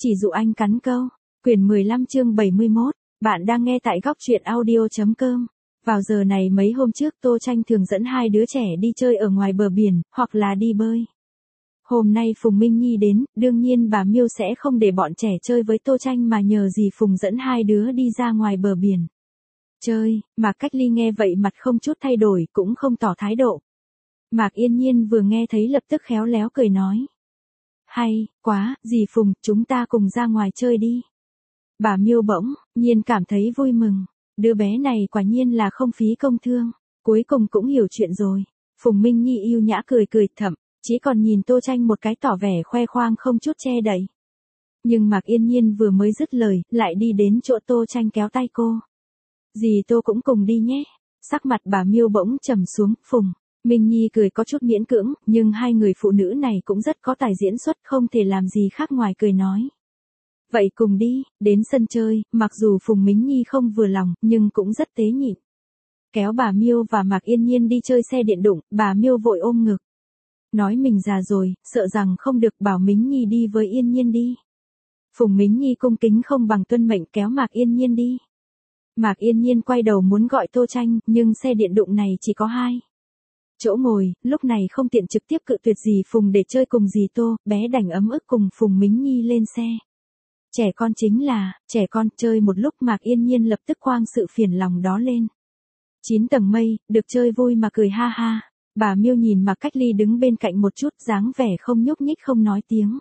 Chỉ dụ anh cắn câu. Quyển 15 chương 71. Bạn đang nghe tại góc truyện audio.com. Vào giờ này mấy hôm trước Tô Tranh thường dẫn hai đứa trẻ đi chơi ở ngoài bờ biển, hoặc là đi bơi. Hôm nay Phùng Minh Nhi đến, đương nhiên bà Miêu sẽ không để bọn trẻ chơi với Tô Tranh mà nhờ dì Phùng dẫn hai đứa đi ra ngoài bờ biển. Chơi, Mạc Cách Ly nghe vậy mặt không chút thay đổi, cũng không tỏ thái độ. Mạc Yên Nhiên vừa nghe thấy lập tức khéo léo cười nói. Hay, quá, dì Phùng, chúng ta cùng ra ngoài chơi đi. Bà Miêu bỗng nhiên cảm thấy vui mừng. Đứa bé này quả nhiên là không phí công thương. Cuối cùng cũng hiểu chuyện rồi. Phùng Minh Nhi yêu nhã cười cười thậm chí còn nhìn Tô Tranh một cái tỏ vẻ khoe khoang không chút che đậy. Nhưng Mạc Yên Nhiên vừa mới dứt lời, lại đi đến chỗ Tô Tranh kéo tay cô. Dì Tô cũng cùng đi nhé. Sắc mặt bà Miêu bỗng trầm xuống. Phùng Minh Nhi cười có chút miễn cưỡng, nhưng hai người phụ nữ này cũng rất có tài diễn xuất, không thể làm gì khác ngoài cười nói. Vậy cùng đi, đến sân chơi, mặc dù Phùng Minh Nhi không vừa lòng, nhưng cũng rất tế nhị. Kéo bà Miêu và Mạc Yên Nhiên đi chơi xe điện đụng, bà Miêu vội ôm ngực. Nói mình già rồi, sợ rằng không được, bảo Minh Nhi đi với Yên Nhiên đi. Phùng Minh Nhi cung kính không bằng tuân mệnh kéo Mạc Yên Nhiên đi. Mạc Yên Nhiên quay đầu muốn gọi Tô Tranh, nhưng xe điện đụng này chỉ có 2 chỗ ngồi, lúc này không tiện trực tiếp cự tuyệt dì Phùng để chơi cùng dì Tô, bé đành ấm ức cùng Phùng Minh Nhi lên xe. Trẻ con chính là, trẻ con, chơi một lúc Mạc Yên Nhiên lập tức quang sự phiền lòng đó lên. 9 tầng mây, được chơi vui mà cười ha ha. Bà Miêu nhìn Mạc Cách Ly đứng bên cạnh một chút, dáng vẻ không nhúc nhích không nói tiếng.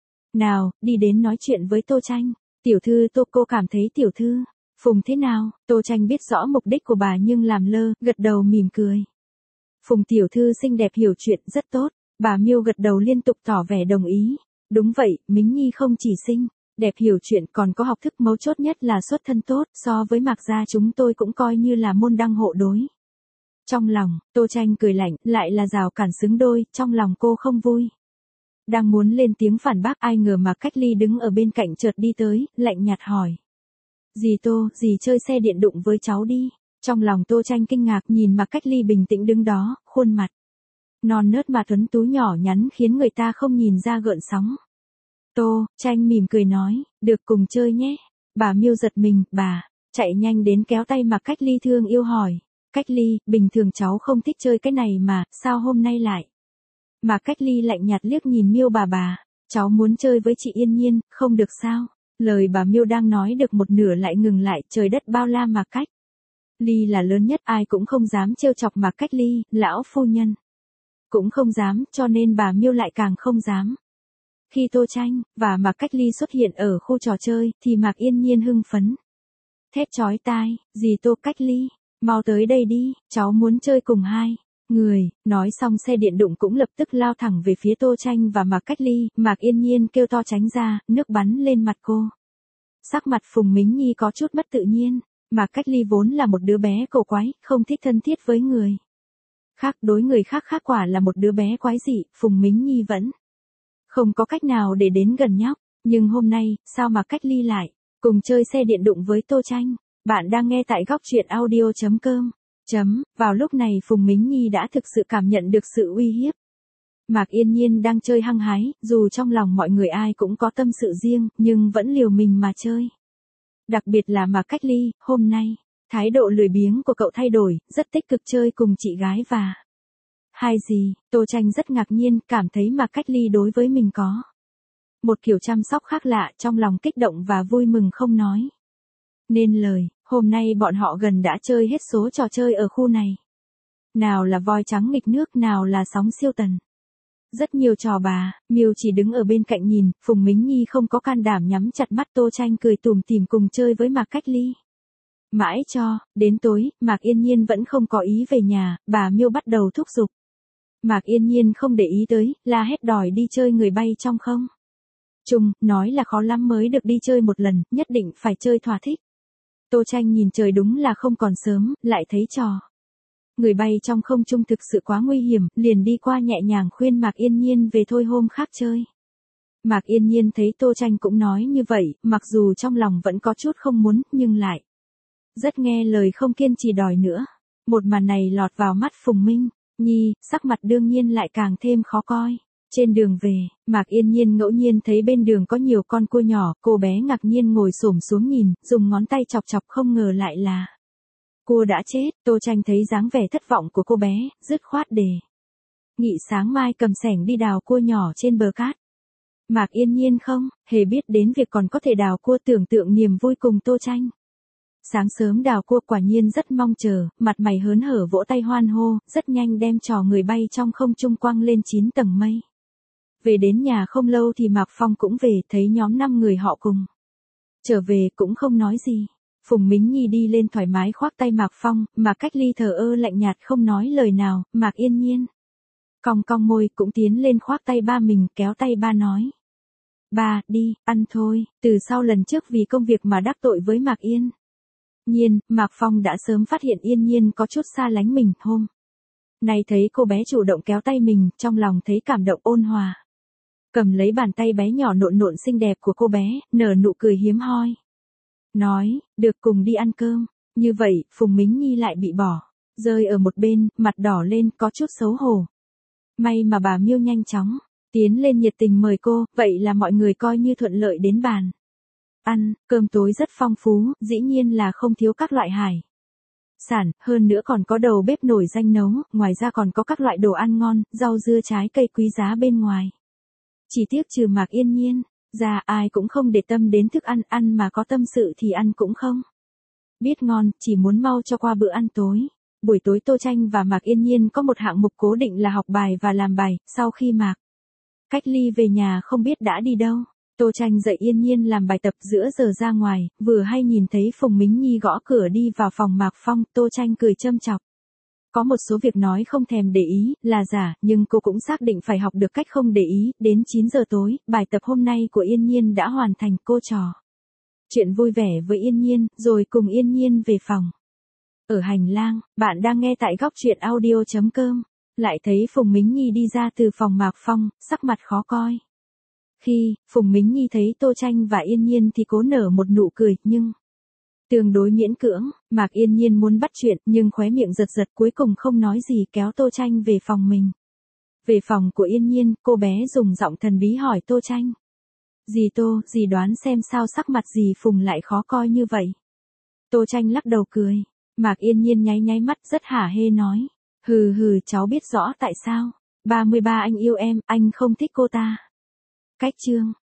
Nào, đi đến nói chuyện với Tô Tranh. Tiểu thư Tô, cô cảm thấy tiểu thư Phùng thế nào? Tô Tranh biết rõ mục đích của bà nhưng làm lơ, gật đầu mỉm cười. Phùng tiểu thư xinh đẹp hiểu chuyện rất tốt. Bà Miêu gật đầu liên tục tỏ vẻ đồng ý. Đúng vậy, Mính Nhi không chỉ xinh đẹp hiểu chuyện còn có học thức, mấu chốt nhất là xuất thân tốt, so với Mạc gia chúng tôi cũng coi như là môn đăng hộ đối. Trong lòng, Tô Tranh cười lạnh, lại là rào cản xứng đôi, trong lòng cô không vui. Đang muốn lên tiếng phản bác, ai ngờ Mạc Cách Ly đứng ở bên cạnh chợt đi tới, lạnh nhạt hỏi. Dì Tô, dì chơi xe điện đụng với cháu đi. Trong lòng Tô Tranh kinh ngạc nhìn Mạc Cách Ly bình tĩnh đứng đó, khuôn mặt non nớt mà tuấn tú nhỏ nhắn khiến người ta không nhìn ra gợn sóng. Tô Tranh mỉm cười nói, được cùng chơi nhé. Bà Miêu giật mình, bà chạy nhanh đến kéo tay Mạc Cách Ly thương yêu hỏi. Cách Ly, bình thường cháu không thích chơi cái này mà, sao hôm nay lại? Mạc Cách Ly lạnh nhạt liếc nhìn Miêu bà, cháu muốn chơi với chị Yên Nhiên, không được sao? Lời bà Miêu đang nói được một nửa lại ngừng lại, trời đất bao la Mạc Cách Ly là lớn nhất, ai cũng không dám trêu chọc Mạc Cách Ly, lão phu nhân cũng không dám, cho nên bà Miêu lại càng không dám. Khi Tô Tranh và Mạc Cách Ly xuất hiện ở khu trò chơi, thì Mạc Yên Nhiên hưng phấn thét chói tai, dì Tô, Cách Ly, mau tới đây đi, cháu muốn chơi cùng hai người. Nói xong xe điện đụng cũng lập tức lao thẳng về phía Tô Tranh và Mạc Cách Ly. Mạc Yên Nhiên kêu to tránh ra, nước bắn lên mặt cô. Sắc mặt Phùng Mính Nhi có chút mất tự nhiên. Mạc Cách Ly vốn là một đứa bé cổ quái, không thích thân thiết với người khác, đối người khác khác quả là một đứa bé quái dị. Phùng Mính Nhi vẫn không có cách nào để đến gần nhóc. Nhưng hôm nay, sao Mạc Cách Ly lại cùng chơi xe điện đụng với Tô Tranh? Bạn đang nghe tại góc truyện audio.com. Vào lúc này Phùng Mính Nhi đã thực sự cảm nhận được sự uy hiếp. Mạc Yên Nhiên đang chơi hăng hái, dù trong lòng mọi người ai cũng có tâm sự riêng, nhưng vẫn liều mình mà chơi. Đặc biệt là Mạc Cách Ly, hôm nay, thái độ lười biếng của cậu thay đổi, rất tích cực chơi cùng chị gái và hai dì. Tô Tranh rất ngạc nhiên, cảm thấy Mạc Cách Ly đối với mình có một kiểu chăm sóc khác lạ, trong lòng kích động và vui mừng không nói nên lời. Hôm nay bọn họ gần đã chơi hết số trò chơi ở khu này. Nào là voi trắng nghịch nước, nào là sóng siêu tần. Rất nhiều trò. Bà Miêu chỉ đứng ở bên cạnh nhìn, Phùng Mính Nhi không có can đảm nhắm chặt mắt. Tô Tranh cười tủm tỉm cùng chơi với Mạc Cách Ly. Mãi cho đến tối, Mạc Yên Nhiên vẫn không có ý về nhà, bà Miêu bắt đầu thúc giục. Mạc Yên Nhiên không để ý tới, la hét đòi đi chơi người bay trong không trung, nói là khó lắm mới được đi chơi một lần, nhất định phải chơi thỏa thích. Tô Tranh nhìn trời đúng là không còn sớm, lại thấy trò người bay trong không trung thực sự quá nguy hiểm, liền đi qua nhẹ nhàng khuyên Mạc Yên Nhiên về thôi hôm khác chơi. Mạc Yên Nhiên thấy Tô Tranh cũng nói như vậy, mặc dù trong lòng vẫn có chút không muốn, nhưng lại rất nghe lời không kiên trì đòi nữa. Một màn này lọt vào mắt Phùng Minh Nhi, sắc mặt đương nhiên lại càng thêm khó coi. Trên đường về, Mạc Yên Nhiên ngẫu nhiên thấy bên đường có nhiều con cua nhỏ, cô bé ngạc nhiên ngồi xổm xuống nhìn, dùng ngón tay chọc chọc không ngờ lại là cua đã chết. Tô Tranh thấy dáng vẻ thất vọng của cô bé, dứt khoát đề nghị sáng mai cầm xẻng đi đào cua nhỏ trên bờ cát. Mạc Yên Nhiên không hề biết đến việc còn có thể đào cua, tưởng tượng niềm vui cùng Tô Tranh. Sáng sớm đào cua quả nhiên rất mong chờ, mặt mày hớn hở vỗ tay hoan hô, rất nhanh đem trò người bay trong không trung quăng lên 9 tầng mây. Về đến nhà không lâu thì Mạc Phong cũng về, thấy nhóm 5 người họ cùng trở về cũng không nói gì. Phùng Mính Nhi đi lên thoải mái khoác tay Mạc Phong, mà Cách Ly thờ ơ lạnh nhạt không nói lời nào. Mạc Yên Nhiên cong cong môi cũng tiến lên khoác tay ba mình, kéo tay ba nói: "Ba, đi, ăn thôi." Từ sau lần trước vì công việc mà đắc tội với Mạc Yên Nhiên, Mạc Phong đã sớm phát hiện Yên Nhiên có chút xa lánh mình. Hôm nay thấy cô bé chủ động kéo tay mình, trong lòng thấy cảm động ôn hòa. Cầm lấy bàn tay bé nhỏ nộn nộn xinh đẹp của cô bé, nở nụ cười hiếm hoi. Nói, được, cùng đi ăn cơm. Như vậy, Phùng Mính Nhi lại bị bỏ rơi ở một bên, mặt đỏ lên, có chút xấu hổ. May mà bà Miêu nhanh chóng tiến lên nhiệt tình mời cô, vậy là mọi người coi như thuận lợi đến bàn ăn. Cơm tối rất phong phú, dĩ nhiên là không thiếu các loại hải sản, hơn nữa còn có đầu bếp nổi danh nấu, ngoài ra còn có các loại đồ ăn ngon, rau dưa trái cây quý giá bên ngoài. Chỉ tiếc trừ Mạc Yên Nhiên ra, ai cũng không để tâm đến thức ăn, ăn mà có tâm sự thì ăn cũng không biết ngon, chỉ muốn mau cho qua bữa ăn tối. Buổi tối Tô Tranh và Mạc Yên Nhiên có một hạng mục cố định là học bài và làm bài, sau khi Mạc Cách Ly về nhà không biết đã đi đâu. Tô Tranh dạy Yên Nhiên làm bài tập, giữa giờ ra ngoài, vừa hay nhìn thấy Phùng Mính Nhi gõ cửa đi vào phòng Mạc Phong. Tô Tranh cười châm chọc. Có một số việc nói không thèm để ý, là giả, nhưng cô cũng xác định phải học được cách không để ý. Đến 9 giờ tối, bài tập hôm nay của Yên Nhiên đã hoàn thành, cô trò chuyện vui vẻ với Yên Nhiên, rồi cùng Yên Nhiên về phòng. Ở hành lang, bạn đang nghe tại góc truyện audio.com. Lại thấy Phùng Mính Nhi đi ra từ phòng Mạc Phong, sắc mặt khó coi. Khi Phùng Mính Nhi thấy Tô Tranh và Yên Nhiên thì cố nở một nụ cười, nhưng tương đối miễn cưỡng. Mạc Yên Nhiên muốn bắt chuyện, nhưng khóe miệng giật giật, cuối cùng không nói gì, kéo Tô Tranh về phòng mình. Về phòng của Yên Nhiên, cô bé dùng giọng thần bí hỏi Tô Tranh: "Dì Tô, dì đoán xem sao sắc mặt dì Phùng lại khó coi như vậy?" Tô Tranh lắc đầu cười. Mạc Yên Nhiên nháy nháy mắt rất hả hê nói: "Hừ hừ, cháu biết rõ tại sao. 33 anh yêu em, anh không thích cô ta." Cách chương